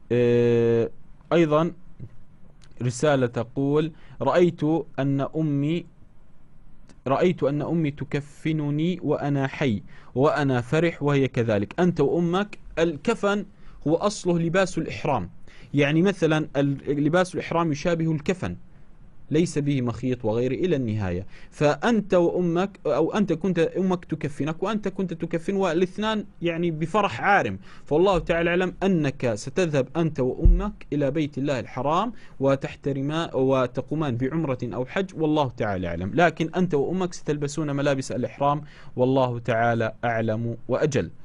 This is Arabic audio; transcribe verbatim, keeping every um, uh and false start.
آه، أيضا رسالة تقول: رأيت أن أمي رأيت أن أمي تكفنني وأنا حي وأنا فرح وهي كذلك. أنت وأمك، الكفن هو أصله لباس الإحرام، يعني مثلا لباس الإحرام يشابه الكفن، ليس به مخيط وغيره إلى النهاية. فأنت وأمك، أو أنت كنت أمك تكفنك وأنت كنت تكفن، والاثنان يعني بفرح عارم. فالله تعالى يعلم أنك ستذهب أنت وأمك إلى بيت الله الحرام وتحترما وتقومان بعمرة أو حج، والله تعالى يعلم. لكن أنت وأمك ستلبسون ملابس الإحرام، والله تعالى أعلم وأجل.